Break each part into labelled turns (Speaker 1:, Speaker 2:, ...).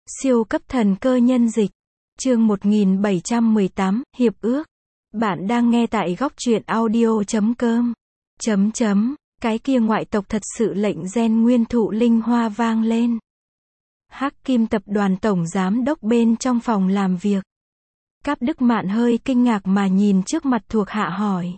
Speaker 1: Siêu cấp thần cơ nhân dịch. Chương 1718, Hiệp ước. Bạn đang nghe tại góc truyện audio.com. Cái kia ngoại tộc thật sự lệnh gen nguyên thụ linh hoa vang lên. Hắc Kim tập đoàn tổng giám đốc bên trong phòng làm việc. Cáp Đức Mạn hơi kinh ngạc mà nhìn trước mặt thuộc hạ hỏi.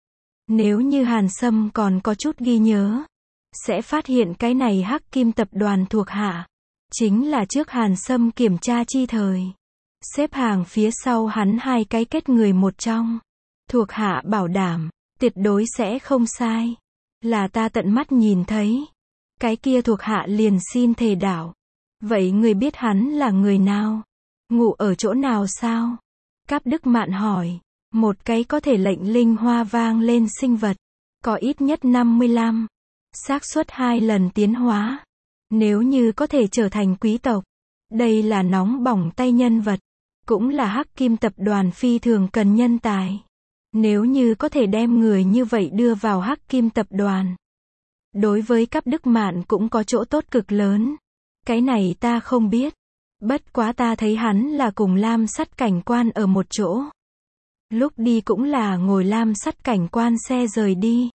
Speaker 1: Nếu như Hàn Sâm còn có chút ghi nhớ, sẽ phát hiện cái này Hắc Kim tập đoàn thuộc hạ chính là trước Hàn Sâm kiểm tra chi thời, xếp hàng phía sau hắn hai cái kết người một trong. Thuộc hạ bảo đảm, tuyệt đối sẽ không sai. Là ta tận mắt nhìn thấy. Cái kia thuộc hạ liền xin thề đảo. Vậy người biết hắn là người nào? Ngụ ở chỗ nào sao? Cáp Đức Mạn hỏi. Một cái có thể lệnh linh hoa vang lên sinh vật. Có ít nhất 55. Xác suất 2 lần tiến hóa. Nếu như có thể trở thành quý tộc. Đây là nóng bỏng tay nhân vật. Cũng là Hắc Kim tập đoàn phi thường cần nhân tài. Nếu như có thể đem người như vậy đưa vào Hắc Kim tập đoàn. Đối với Cáp Đức Mạn cũng có chỗ tốt cực lớn. Cái này ta không biết. Bất quá ta thấy hắn là cùng Lam Sắt cảnh quan ở một chỗ. Lúc đi cũng là ngồi Lam Sắt cảnh quan xe rời đi.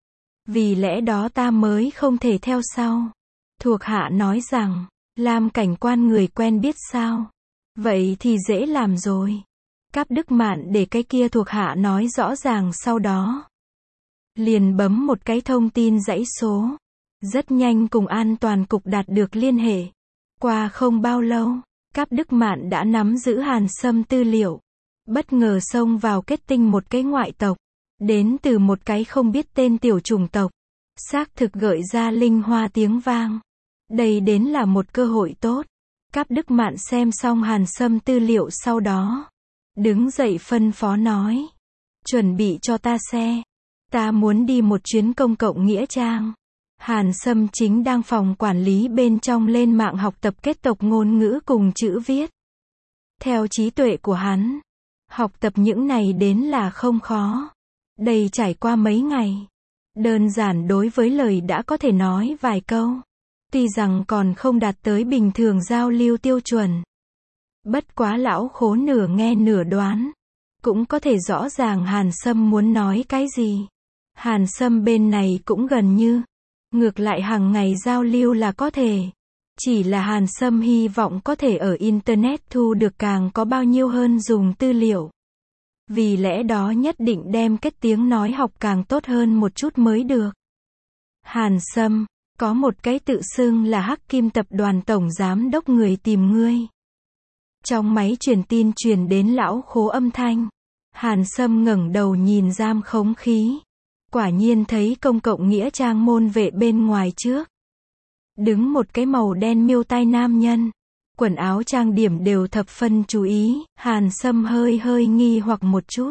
Speaker 1: Vì lẽ đó ta mới không thể theo sau. Thuộc hạ nói rằng, Lam cảnh quan người quen biết sao? Vậy thì dễ làm rồi. Cáp Đức Mạn để cái kia thuộc hạ nói rõ ràng sau đó. Liền bấm một cái thông tin dãy số. Rất nhanh cùng an toàn cục đạt được liên hệ. Qua không bao lâu, Cáp Đức Mạn đã nắm giữ Hàn Sâm tư liệu. Bất ngờ xông vào kết tinh một cái ngoại tộc. Đến từ một cái không biết tên tiểu chủng tộc. Xác thực gợi ra linh hoa tiếng vang. Đây đến là một cơ hội tốt. Cáp Đức Mạn xem xong Hàn Sâm tư liệu sau đó. Đứng dậy phân phó nói. Chuẩn bị cho ta xe. Ta muốn đi một chuyến công cộng nghĩa trang. Hàn Sâm chính đang phòng quản lý bên trong lên mạng học tập kết tộc ngôn ngữ cùng chữ viết. Theo trí tuệ của hắn, học tập những này đến là không khó. Đây trải qua mấy ngày. Đơn giản đối với lời đã có thể nói vài câu. Tuy rằng còn không đạt tới bình thường giao lưu tiêu chuẩn. Bất quá lão khố nửa nghe nửa đoán. Cũng có thể rõ ràng Hàn Sâm muốn nói cái gì. Hàn Sâm bên này cũng gần như. Ngược lại hàng ngày giao lưu là có thể. Chỉ là Hàn Sâm hy vọng có thể ở Internet thu được càng có bao nhiêu hơn dùng tư liệu. Vì lẽ đó nhất định đem kết tiếng nói học càng tốt hơn một chút mới được. Hàn Sâm, có một cái tự xưng là Hắc Kim tập đoàn tổng giám đốc người tìm ngươi. Trong máy truyền tin truyền đến lão khố âm thanh. Hàn Sâm ngẩng đầu nhìn giam khống khí. Quả nhiên thấy công cộng nghĩa trang môn vệ bên ngoài trước. Đứng một cái màu đen miêu tai nam nhân. Quần áo trang điểm đều thập phân chú ý. Hàn Sâm hơi nghi hoặc một chút.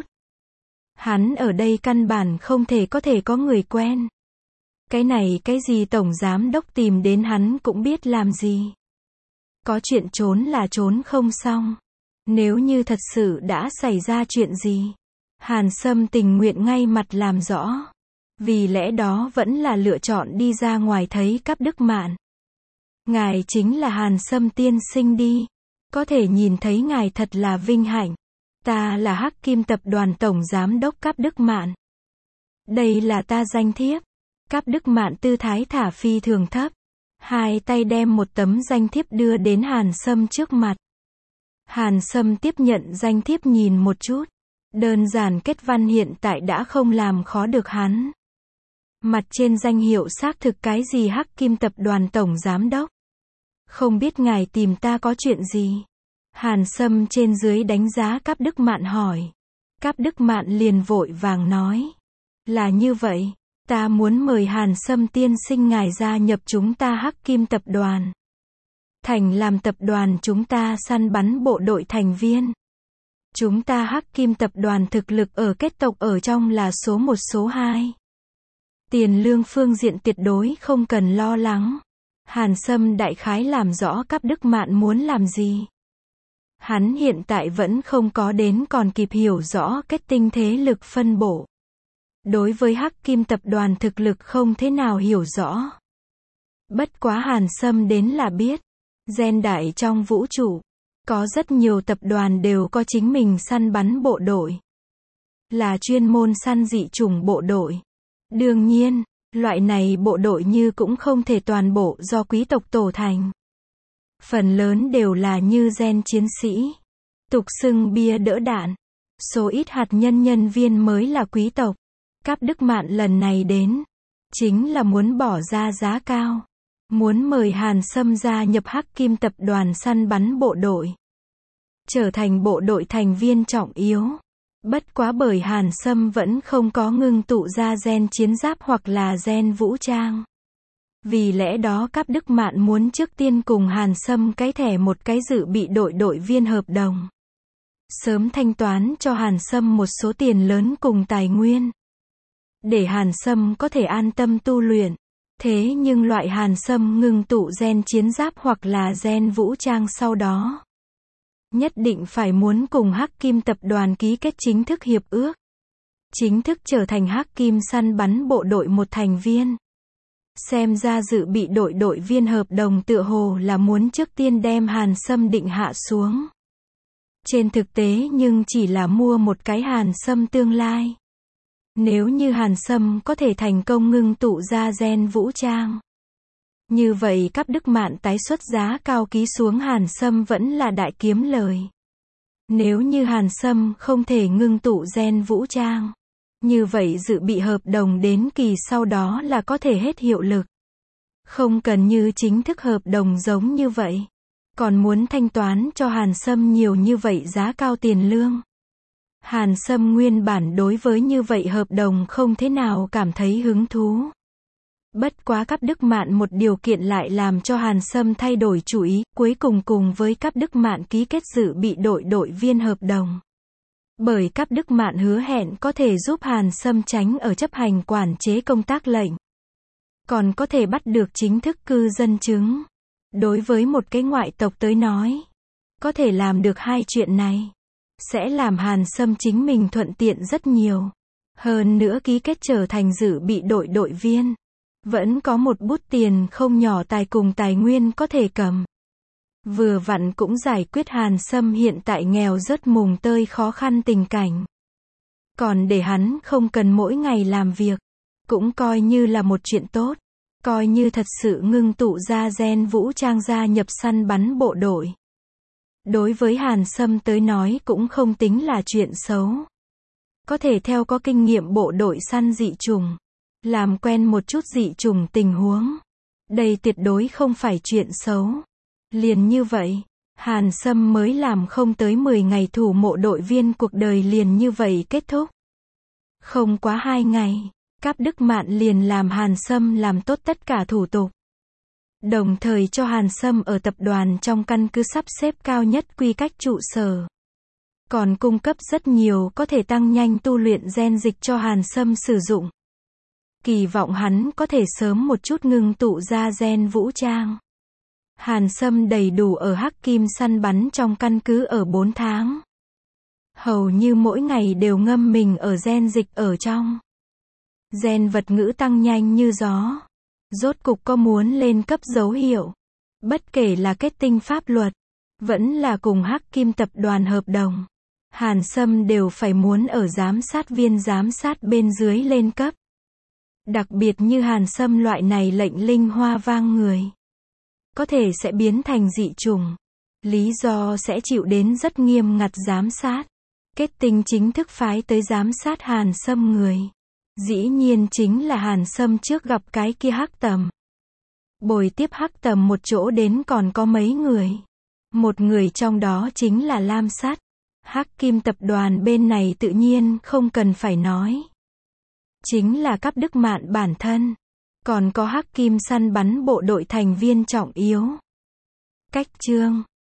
Speaker 1: Hắn ở đây căn bản không thể có người quen. Cái này cái gì tổng giám đốc tìm đến hắn cũng biết làm gì. Có chuyện trốn là trốn không xong. Nếu như thật sự đã xảy ra chuyện gì. Hàn Sâm tình nguyện ngay mặt làm rõ. Vì lẽ đó vẫn là lựa chọn đi ra ngoài thấy Cáp Đức Mạn. Ngài chính là Hàn Sâm tiên sinh đi. Có thể nhìn thấy ngài thật là vinh hạnh. Ta là Hắc Kim tập đoàn tổng giám đốc Cáp Đức Mạn. Đây là ta danh thiếp. Cáp Đức Mạn tư thái thả phi thường thấp. Hai tay đem một tấm danh thiếp đưa đến Hàn Sâm trước mặt. Hàn Sâm tiếp nhận danh thiếp nhìn một chút. Đơn giản kết văn hiện tại đã không làm khó được hắn. Mặt trên danh hiệu xác thực cái gì Hắc Kim tập đoàn tổng giám đốc. Không biết ngài tìm ta có chuyện gì? Hàn Sâm trên dưới đánh giá Cáp Đức Mạn hỏi. Cáp Đức Mạn liền vội vàng nói. Là như vậy, ta muốn mời Hàn Sâm tiên sinh ngài gia nhập chúng ta Hắc Kim tập đoàn. Thành làm tập đoàn chúng ta săn bắn bộ đội thành viên. Chúng ta Hắc Kim tập đoàn thực lực ở kết tộc ở trong là số 1 số 2. Tiền lương phương diện tuyệt đối không cần lo lắng. Hàn Sâm đại khái làm rõ Cáp Đức Mạn muốn làm gì. Hắn hiện tại vẫn không có đến còn kịp hiểu rõ kết tinh thế lực phân bổ. Đối với Hắc Kim tập đoàn thực lực không thế nào hiểu rõ. Bất quá Hàn Sâm đến là biết. Gen đại trong vũ trụ. Có rất nhiều tập đoàn đều có chính mình săn bắn bộ đội. Là chuyên môn săn dị chủng bộ đội. Đương nhiên, loại này bộ đội như cũng không thể toàn bộ do quý tộc tổ thành. Phần lớn đều là như gen chiến sĩ. Tục xưng bia đỡ đạn. Số ít hạt nhân nhân viên mới là quý tộc. Cáp Đức Mạn lần này đến, chính là muốn bỏ ra giá cao. Muốn mời Hàn Sâm gia nhập Hắc Kim tập đoàn săn bắn bộ đội. Trở thành bộ đội thành viên trọng yếu. Bất quá bởi Hàn Sâm vẫn không có ngưng tụ ra gen chiến giáp hoặc là gen vũ trang. Vì lẽ đó Cáp Đức Mạn muốn trước tiên cùng Hàn Sâm cái thẻ một cái dự bị đội viên hợp đồng. Sớm thanh toán cho Hàn Sâm một số tiền lớn cùng tài nguyên. Để Hàn Sâm có thể an tâm tu luyện. Thế nhưng loại Hàn Sâm ngưng tụ gen chiến giáp hoặc là gen vũ trang sau đó. Nhất định phải muốn cùng Hắc Kim tập đoàn ký kết chính thức hiệp ước. Chính thức trở thành Hắc Kim săn bắn bộ đội một thành viên. Xem ra dự bị đội viên hợp đồng tựa hồ là muốn trước tiên đem Hàn Sâm định hạ xuống. Trên thực tế nhưng chỉ là mua một cái Hàn Sâm tương lai. Nếu như Hàn Sâm có thể thành công ngưng tụ ra gen vũ trang. Như vậy Cáp Đức Mạn tái xuất giá cao ký xuống Hàn Sâm vẫn là đại kiếm lời. Nếu như Hàn Sâm không thể ngưng tụ gen vũ trang. Như vậy dự bị hợp đồng đến kỳ sau đó là có thể hết hiệu lực. Không cần như chính thức hợp đồng giống như vậy. Còn muốn thanh toán cho Hàn Sâm nhiều như vậy giá cao tiền lương. Hàn Sâm nguyên bản đối với như vậy hợp đồng không thế nào cảm thấy hứng thú. Bất quá Cáp Đức Mạn một điều kiện lại làm cho Hàn Sâm thay đổi chủ ý, cuối cùng với Cáp Đức Mạn ký kết dự bị đội viên hợp đồng. Bởi Cáp Đức Mạn hứa hẹn có thể giúp Hàn Sâm tránh ở chấp hành quản chế công tác lệnh. Còn có thể bắt được chính thức cư dân chứng. Đối với một cái ngoại tộc tới nói, có thể làm được hai chuyện này. Sẽ làm Hàn Sâm chính mình thuận tiện rất nhiều. Hơn nữa ký kết trở thành dự bị đội viên. Vẫn có một bút tiền không nhỏ tài cùng tài nguyên có thể cầm. Vừa vặn cũng giải quyết Hàn Sâm hiện tại nghèo rất mùng tơi khó khăn tình cảnh. Còn để hắn không cần mỗi ngày làm việc. Cũng coi như là một chuyện tốt. Coi như thật sự ngưng tụ ra gen vũ trang gia nhập săn bắn bộ đội. Đối với Hàn Sâm tới nói cũng không tính là chuyện xấu. Có thể theo có kinh nghiệm bộ đội săn dị chủng. Làm quen một chút dị chủng tình huống. Đây tuyệt đối không phải chuyện xấu. Liền như vậy, Hàn Sâm mới làm không tới 10 ngày thủ mộ đội viên cuộc đời liền như vậy kết thúc. Không quá 2 ngày, Cáp Đức Mạn liền làm Hàn Sâm làm tốt tất cả thủ tục. Đồng thời cho Hàn Sâm ở tập đoàn trong căn cứ sắp xếp cao nhất quy cách trụ sở. Còn cung cấp rất nhiều có thể tăng nhanh tu luyện gen dịch cho Hàn Sâm sử dụng. Kỳ vọng hắn có thể sớm một chút ngưng tụ ra gen vũ trang. Hàn Sâm đầy đủ ở Hắc Kim săn bắn trong căn cứ ở 4 tháng. Hầu như mỗi ngày đều ngâm mình ở gen dịch ở trong. Gen vật ngữ tăng nhanh như gió. Rốt cục có muốn lên cấp dấu hiệu. Bất kể là kết tinh pháp luật, vẫn là cùng Hắc Kim tập đoàn hợp đồng. Hàn Sâm đều phải muốn ở giám sát viên giám sát bên dưới lên cấp. Đặc biệt như Hàn Sâm loại này lệnh linh hoa vang người. Có thể sẽ biến thành dị chủng. Lý do sẽ chịu đến rất nghiêm ngặt giám sát. Kết tinh chính thức phái tới giám sát Hàn Sâm người. Dĩ nhiên chính là Hàn Sâm trước gặp cái kia Hắc Tầm. Bồi tiếp Hắc Tầm một chỗ đến còn có mấy người. Một người trong đó chính là Lam Sắt. Hắc Kim tập đoàn bên này tự nhiên không cần phải nói. Chính là Cáp Đức Mạn bản thân. Còn có Hắc Kim săn bắn bộ đội thành viên trọng yếu. Cách chương